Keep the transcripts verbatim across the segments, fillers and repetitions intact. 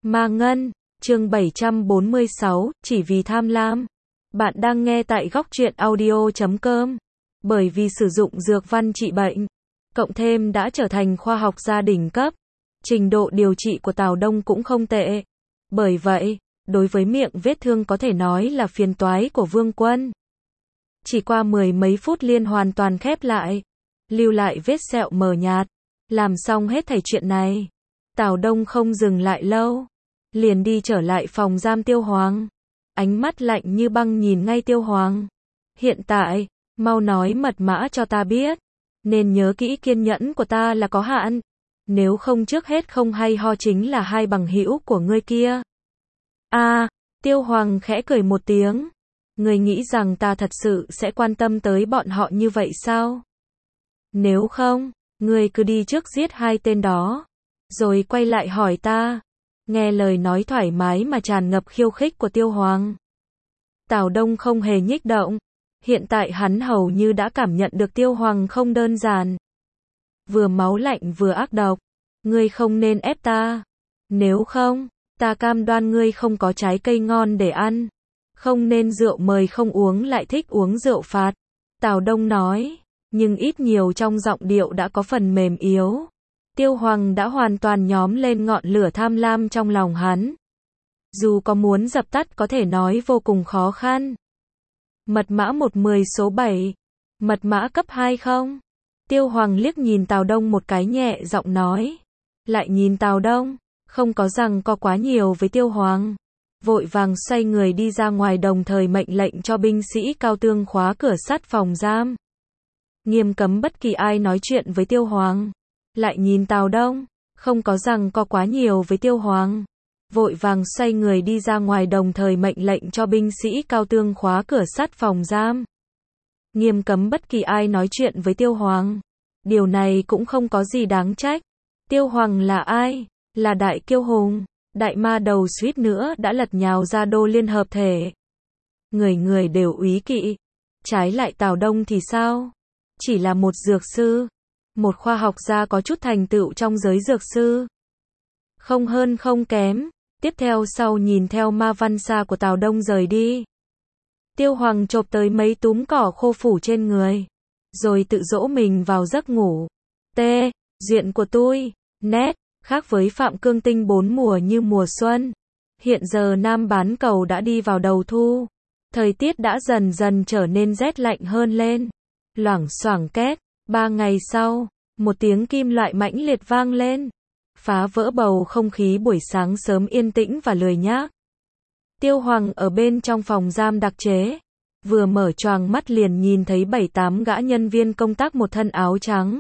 Ma Ngân, chương bảy trăm bốn mươi sáu, chỉ vì tham lam. Bạn đang nghe tại góc truyện audio chấm com. Bởi vì sử dụng dược văn trị bệnh, cộng thêm đã trở thành khoa học gia đỉnh cấp, trình độ điều trị của Tào Đông cũng không tệ. Bởi vậy, đối với miệng vết thương có thể nói là phiền toái của Vương Quân. Chỉ qua mười mấy phút liền hoàn toàn khép lại, lưu lại vết sẹo mờ nhạt. Làm xong hết thảy chuyện này, Tào Đông không dừng lại lâu, liền đi trở lại phòng giam Tiêu Hoàng. Ánh mắt lạnh như băng nhìn ngay Tiêu Hoàng. Hiện tại, mau nói mật mã cho ta biết. Nên nhớ kỹ kiên nhẫn của ta là có hạn. Nếu không trước hết không hay ho chính là hai bằng hữu của ngươi kia. A, à, Tiêu Hoàng khẽ cười một tiếng. Ngươi nghĩ rằng ta thật sự sẽ quan tâm tới bọn họ như vậy sao? Nếu không, ngươi cứ đi trước giết hai tên đó, rồi quay lại hỏi ta. Nghe lời nói thoải mái mà tràn ngập khiêu khích của Tiêu Hoàng, Tào Đông không hề nhích động. Hiện tại hắn hầu như đã cảm nhận được Tiêu Hoàng không đơn giản. Vừa máu lạnh vừa ác độc. Ngươi không nên ép ta. Nếu không, ta cam đoan ngươi không có trái cây ngon để ăn. Không nên rượu mời không uống lại thích uống rượu phạt. Tào Đông nói, nhưng ít nhiều trong giọng điệu đã có phần mềm yếu. Tiêu Hoàng đã hoàn toàn nhóm lên ngọn lửa tham lam trong lòng hắn. Dù có muốn dập tắt có thể nói vô cùng khó khăn. Mật mã một mười số bảy. Mật mã cấp hai không? Tiêu Hoàng liếc nhìn Tào Đông một cái nhẹ giọng nói. Lại nhìn Tào Đông, không có rằng có quá nhiều với Tiêu Hoàng. Vội vàng xoay người đi ra ngoài đồng thời mệnh lệnh cho binh sĩ cao tương khóa cửa sắt phòng giam. Nghiêm cấm bất kỳ ai nói chuyện với Tiêu Hoàng. Lại nhìn Tào Đông, không có rằng có quá nhiều với Tiêu Hoàng. Vội vàng xoay người đi ra ngoài đồng thời mệnh lệnh cho binh sĩ cao tương khóa cửa sắt phòng giam. Nghiêm cấm bất kỳ ai nói chuyện với Tiêu Hoàng. Điều này cũng không có gì đáng trách. Tiêu Hoàng là ai? Là đại kiêu hùng, đại ma đầu suýt nữa đã lật nhào ra đô liên hợp thể. Người người đều úy kỵ. Trái lại Tào Đông thì sao? Chỉ là một dược sư. Một khoa học gia có chút thành tựu trong giới dược sư. Không hơn không kém. Tiếp theo sau nhìn theo ma văn xa của Tào Đông rời đi. Tiêu Hoàng chộp tới mấy túm cỏ khô phủ trên người. Rồi tự dỗ mình vào giấc ngủ. T. Duyện của tôi. Nét. Khác với Phạm Cương Tinh bốn mùa như mùa xuân. Hiện giờ Nam Bán Cầu đã đi vào đầu thu. Thời tiết đã dần dần trở nên rét lạnh hơn lên. Loảng xoảng két. Ba ngày sau, một tiếng kim loại mãnh liệt vang lên. Phá vỡ bầu không khí buổi sáng sớm yên tĩnh và lười nhác. Tiêu Hoàng ở bên trong phòng giam đặc chế. Vừa mở choàng mắt liền nhìn thấy bảy tám gã nhân viên công tác một thân áo trắng.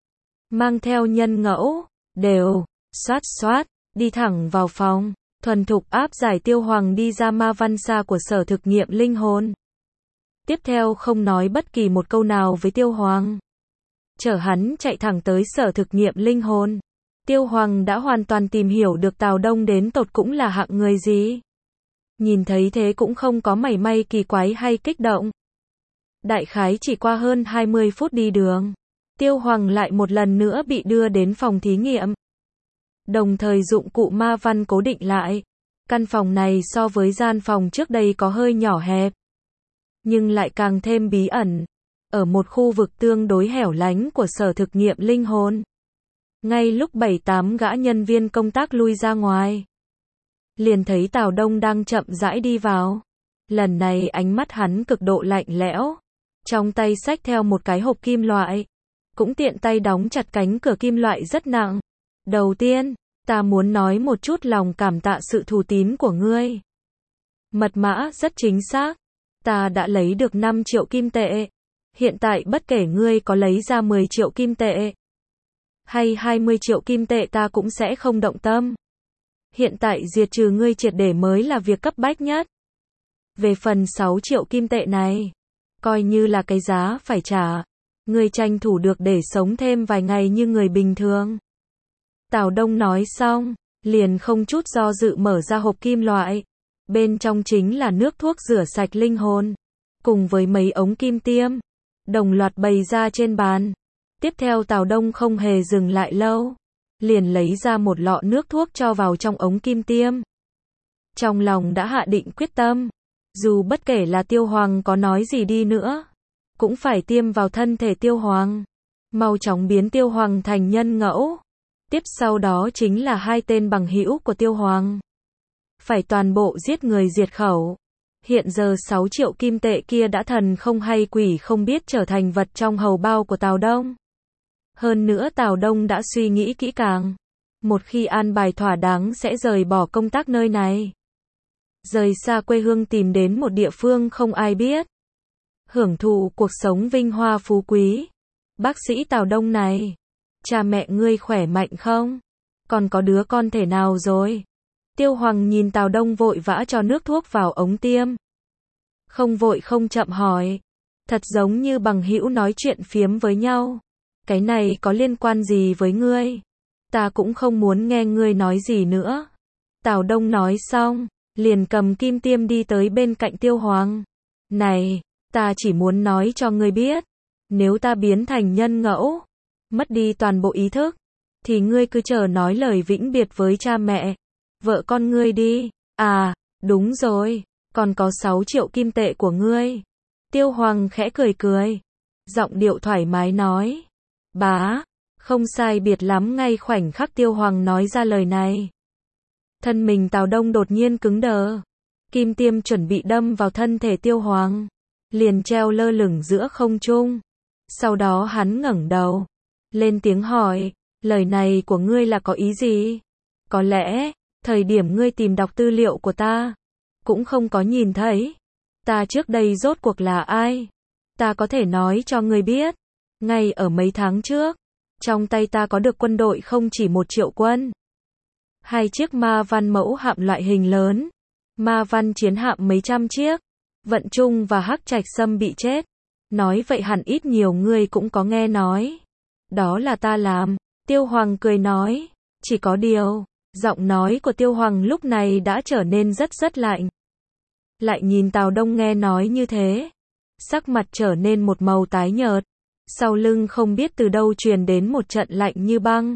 Mang theo nhân ngẫu, đều, xoát xoát, đi thẳng vào phòng. Thuần thục áp giải Tiêu Hoàng đi ra ma văn xa của sở thực nghiệm linh hồn. Tiếp theo không nói bất kỳ một câu nào với Tiêu Hoàng. Chở hắn chạy thẳng tới sở thực nghiệm linh hồn. Tiêu Hoàng đã hoàn toàn tìm hiểu được Tào Đông đến tột cũng là hạng người gì. Nhìn thấy thế cũng không có mảy may kỳ quái hay kích động. Đại khái chỉ qua hơn hai mươi phút đi đường, Tiêu Hoàng lại một lần nữa bị đưa đến phòng thí nghiệm. Đồng thời dụng cụ ma văn cố định lại. Căn phòng này so với gian phòng trước đây có hơi nhỏ hẹp, nhưng lại càng thêm bí ẩn. Ở một khu vực tương đối hẻo lánh của sở thực nghiệm linh hồn. Ngay lúc bảy tám gã nhân viên công tác lui ra ngoài, liền thấy Tào Đông đang chậm rãi đi vào. Lần này ánh mắt hắn cực độ lạnh lẽo. Trong tay xách theo một cái hộp kim loại. Cũng tiện tay đóng chặt cánh cửa kim loại rất nặng. Đầu tiên, ta muốn nói một chút lòng cảm tạ sự thù tín của ngươi. Mật mã rất chính xác. Ta đã lấy được năm triệu kim tệ. Hiện tại bất kể ngươi có lấy ra mười triệu kim tệ hay hai mươi triệu kim tệ ta cũng sẽ không động tâm. Hiện tại diệt trừ ngươi triệt để mới là việc cấp bách nhất. Về phần sáu triệu kim tệ này, coi như là cái giá phải trả. Ngươi tranh thủ được để sống thêm vài ngày như người bình thường. Tào Đông nói xong, liền không chút do dự mở ra hộp kim loại. Bên trong chính là nước thuốc rửa sạch linh hồn, cùng với mấy ống kim tiêm, đồng loạt bày ra trên bàn. Tiếp theo Tào Đông không hề dừng lại lâu, liền lấy ra một lọ nước thuốc cho vào trong ống kim tiêm. Trong lòng đã hạ định quyết tâm, dù bất kể là Tiêu Hoàng có nói gì đi nữa, cũng phải tiêm vào thân thể Tiêu Hoàng, mau chóng biến Tiêu Hoàng thành nhân ngẫu. Tiếp sau đó chính là hai tên bằng hữu của Tiêu Hoàng. Phải toàn bộ giết người diệt khẩu. Hiện giờ sáu triệu kim tệ kia đã thần không hay quỷ không biết trở thành vật trong hầu bao của Tào Đông. Hơn nữa Tào Đông đã suy nghĩ kỹ càng. Một khi an bài thỏa đáng sẽ rời bỏ công tác nơi này. Rời xa quê hương tìm đến một địa phương không ai biết. Hưởng thụ cuộc sống vinh hoa phú quý. Bác sĩ Tào Đông này, cha mẹ ngươi khỏe mạnh không? Còn có đứa con thể nào rồi? Tiêu Hoàng nhìn Tào Đông vội vã cho nước thuốc vào ống tiêm. Không vội không chậm hỏi. Thật giống như bằng hữu nói chuyện phiếm với nhau. Cái này có liên quan gì với ngươi? Ta cũng không muốn nghe ngươi nói gì nữa. Tào Đông nói xong, liền cầm kim tiêm đi tới bên cạnh Tiêu Hoàng. Này, ta chỉ muốn nói cho ngươi biết. Nếu ta biến thành nhân ngẫu, mất đi toàn bộ ý thức, thì ngươi cứ chờ nói lời vĩnh biệt với cha mẹ, vợ con ngươi đi. À, đúng rồi, còn có sáu triệu kim tệ của ngươi. Tiêu Hoàng khẽ cười cười, giọng điệu thoải mái nói. Bá, không sai biệt lắm. Ngay khoảnh khắc Tiêu Hoàng nói ra lời này, thân mình Tào Đông đột nhiên cứng đờ. Kim tiêm chuẩn bị đâm vào thân thể Tiêu Hoàng, liền treo lơ lửng giữa không trung. Sau đó hắn ngẩng đầu, lên tiếng hỏi, lời này của ngươi là có ý gì? Có lẽ, thời điểm ngươi tìm đọc tư liệu của ta, cũng không có nhìn thấy. Ta trước đây rốt cuộc là ai? Ta có thể nói cho ngươi biết. Ngay ở mấy tháng trước, trong tay ta có được quân đội không chỉ một triệu quân. Hai chiếc ma văn mẫu hạm loại hình lớn. Ma văn chiến hạm mấy trăm chiếc. Vận Trung và Hắc Trạch Sâm bị chết. Nói vậy hẳn ít nhiều ngươi cũng có nghe nói. Đó là ta làm. Tiêu Hoàng cười nói. Chỉ có điều, giọng nói của Tiêu Hoàng lúc này đã trở nên rất rất lạnh. Lại nhìn Tào Đông nghe nói như thế, sắc mặt trở nên một màu tái nhợt. Sau lưng không biết từ đâu truyền đến một trận lạnh như băng.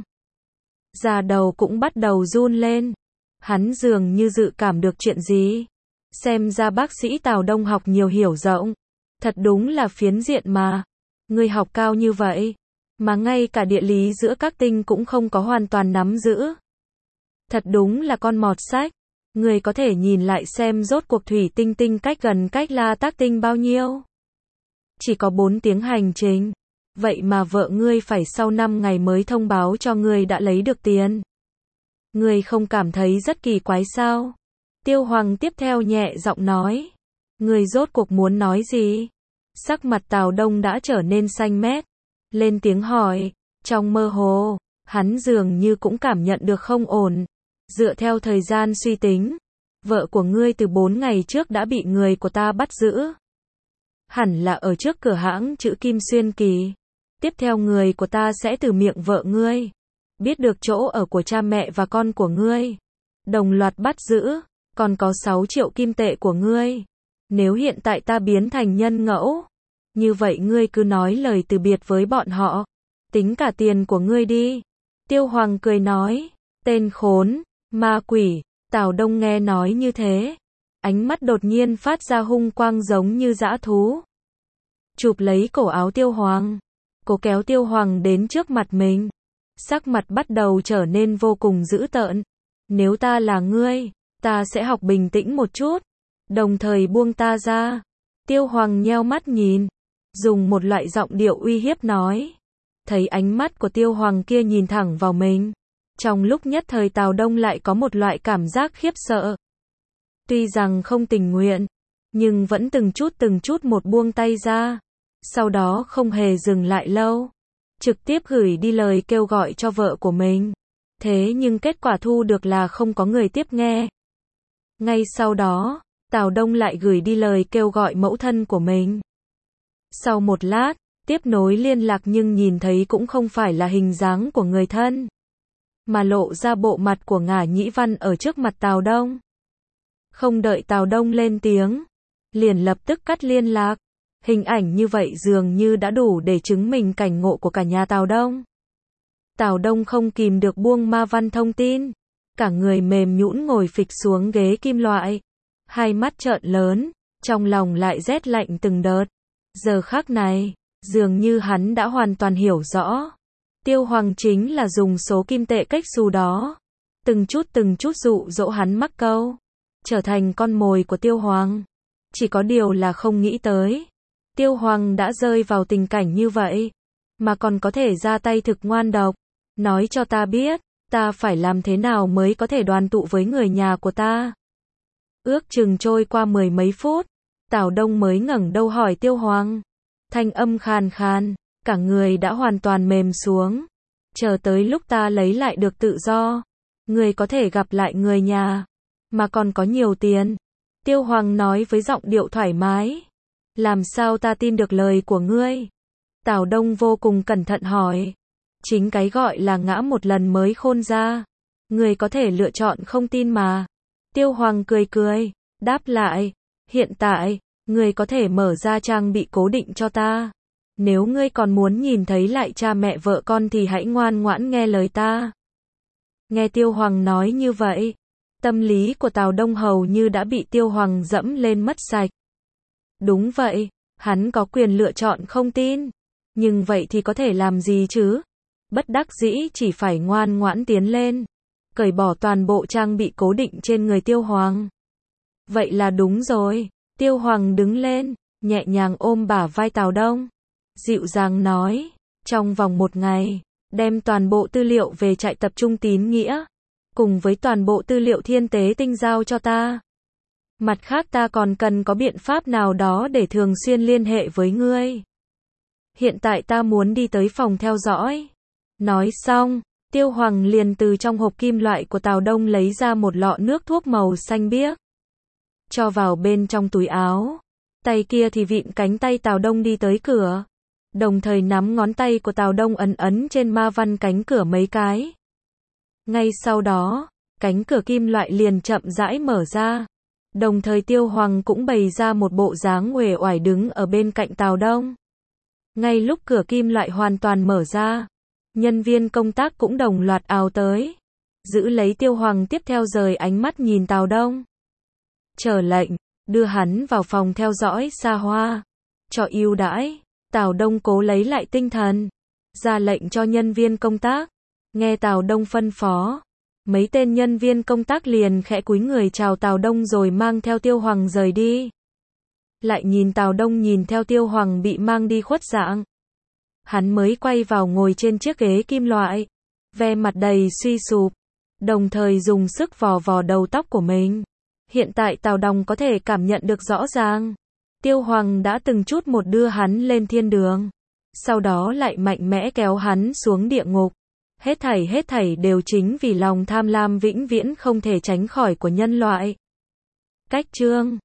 Da đầu cũng bắt đầu run lên. Hắn dường như dự cảm được chuyện gì. Xem ra bác sĩ Tào Đông học nhiều hiểu rộng. Thật đúng là phiến diện mà. Ngươi học cao như vậy, mà ngay cả địa lý giữa các tinh cũng không có hoàn toàn nắm giữ. Thật đúng là con mọt sách. Ngươi có thể nhìn lại xem rốt cuộc thủy tinh tinh cách gần cách La Tác tinh bao nhiêu. Chỉ có bốn tiếng hành trình. Vậy mà vợ ngươi phải sau năm ngày mới thông báo cho ngươi đã lấy được tiền. Ngươi không cảm thấy rất kỳ quái sao? Tiêu Hoàng tiếp theo nhẹ giọng nói. Ngươi rốt cuộc muốn nói gì? Sắc mặt Tào Đông đã trở nên xanh mét. Lên tiếng hỏi. Trong mơ hồ, hắn dường như cũng cảm nhận được không ổn. Dựa theo thời gian suy tính, vợ của ngươi từ bốn ngày trước đã bị người của ta bắt giữ. Hẳn là ở trước cửa hãng chữ Kim Xuyên Kỳ. Tiếp theo người của ta sẽ từ miệng vợ ngươi biết được chỗ ở của cha mẹ và con của ngươi. Đồng loạt bắt giữ, còn có sáu triệu kim tệ của ngươi. Nếu hiện tại ta biến thành nhân ngẫu, như vậy ngươi cứ nói lời từ biệt với bọn họ. Tính cả tiền của ngươi đi. Tiêu Hoàng cười nói. Tên khốn, ma quỷ. Tào Đông nghe nói như thế, ánh mắt đột nhiên phát ra hung quang giống như dã thú. Chụp lấy cổ áo Tiêu Hoàng, cố kéo Tiêu Hoàng đến trước mặt mình. Sắc mặt bắt đầu trở nên vô cùng dữ tợn. Nếu ta là ngươi, ta sẽ học bình tĩnh một chút, đồng thời buông ta ra. Tiêu Hoàng nheo mắt nhìn, dùng một loại giọng điệu uy hiếp nói. Thấy ánh mắt của Tiêu Hoàng kia nhìn thẳng vào mình, trong lúc nhất thời Tào Đông lại có một loại cảm giác khiếp sợ. Tuy rằng không tình nguyện, nhưng vẫn từng chút từng chút một buông tay ra. Sau đó không hề dừng lại lâu, trực tiếp gửi đi lời kêu gọi cho vợ của mình. Thế nhưng kết quả thu được là không có người tiếp nghe. Ngay sau đó, Tào Đông lại gửi đi lời kêu gọi mẫu thân của mình. Sau một lát, tiếp nối liên lạc nhưng nhìn thấy cũng không phải là hình dáng của người thân, mà lộ ra bộ mặt của Ngả Nhĩ Văn ở trước mặt Tào Đông. Không đợi Tào Đông lên tiếng, liền lập tức cắt liên lạc. Hình ảnh như vậy dường như đã đủ để chứng minh cảnh ngộ của cả nhà Tào Đông. Tào Đông không kìm được buông ma văn thông tin. Cả người mềm nhũn ngồi phịch xuống ghế kim loại. Hai mắt trợn lớn, trong lòng lại rét lạnh từng đợt. Giờ khắc này, dường như hắn đã hoàn toàn hiểu rõ. Tiêu Hoàng chính là dùng số kim tệ cách xù đó. Từng chút từng chút dụ dỗ hắn mắc câu. Trở thành con mồi của Tiêu Hoàng. Chỉ có điều là không nghĩ tới. Tiêu Hoàng đã rơi vào tình cảnh như vậy. Mà còn có thể ra tay thực ngoan độc. Nói cho ta biết, ta phải làm thế nào mới có thể đoàn tụ với người nhà của ta. Ước chừng trôi qua mười mấy phút. Tào Đông mới ngẩng đầu hỏi Tiêu Hoàng. Thanh âm khàn khàn, cả người đã hoàn toàn mềm xuống. Chờ tới lúc ta lấy lại được tự do, người có thể gặp lại người nhà, mà còn có nhiều tiền. Tiêu Hoàng nói với giọng điệu thoải mái. Làm sao ta tin được lời của ngươi? Tào Đông vô cùng cẩn thận hỏi. Chính cái gọi là ngã một lần mới khôn ra. Người có thể lựa chọn không tin mà. Tiêu Hoàng cười cười, đáp lại. Hiện tại, người có thể mở ra trang bị cố định cho ta. Nếu ngươi còn muốn nhìn thấy lại cha mẹ vợ con thì hãy ngoan ngoãn nghe lời ta. Nghe Tiêu Hoàng nói như vậy, tâm lý của Tào Đông hầu như đã bị Tiêu Hoàng dẫm lên mất sạch. Đúng vậy, hắn có quyền lựa chọn không tin. Nhưng vậy thì có thể làm gì chứ? Bất đắc dĩ chỉ phải ngoan ngoãn tiến lên. Cởi bỏ toàn bộ trang bị cố định trên người Tiêu Hoàng. Vậy là đúng rồi. Tiêu Hoàng đứng lên, nhẹ nhàng ôm bả vai Tào Đông. Dịu dàng nói, trong vòng một ngày, đem toàn bộ tư liệu về trại tập trung tín nghĩa, cùng với toàn bộ tư liệu thiên tế tinh giao cho ta. Mặt khác ta còn cần có biện pháp nào đó để thường xuyên liên hệ với ngươi. Hiện tại ta muốn đi tới phòng theo dõi. Nói xong, Tiêu Hoàng liền từ trong hộp kim loại của Tào Đông lấy ra một lọ nước thuốc màu xanh biếc. Cho vào bên trong túi áo. Tay kia thì vịn cánh tay Tào Đông đi tới cửa. Đồng thời nắm ngón tay của Tào Đông ấn ấn trên ma văn cánh cửa mấy cái. Ngay sau đó, cánh cửa kim loại liền chậm rãi mở ra. Đồng thời Tiêu Hoàng cũng bày ra một bộ dáng uể oải đứng ở bên cạnh Tào Đông. Ngay lúc cửa kim loại hoàn toàn mở ra, nhân viên công tác cũng đồng loạt ào tới. Giữ lấy Tiêu Hoàng tiếp theo rời ánh mắt nhìn Tào Đông. Chờ lệnh, đưa hắn vào phòng theo dõi xa hoa. Cho ưu đãi. Tào Đông cố lấy lại tinh thần. Ra lệnh cho nhân viên công tác. Nghe Tào Đông phân phó. Mấy tên nhân viên công tác liền khẽ cúi người chào Tào Đông rồi mang theo Tiêu Hoàng rời đi. Lại nhìn Tào Đông nhìn theo Tiêu Hoàng bị mang đi khuất dạng. Hắn mới quay vào ngồi trên chiếc ghế kim loại. Ve mặt đầy suy sụp. Đồng thời dùng sức vò vò đầu tóc của mình. Hiện tại Tào Đông có thể cảm nhận được rõ ràng. Tiêu Hoàng đã từng chút một đưa hắn lên thiên đường. Sau đó lại mạnh mẽ kéo hắn xuống địa ngục. Hết thảy hết thảy đều chính vì lòng tham lam vĩnh viễn không thể tránh khỏi của nhân loại. Cách chương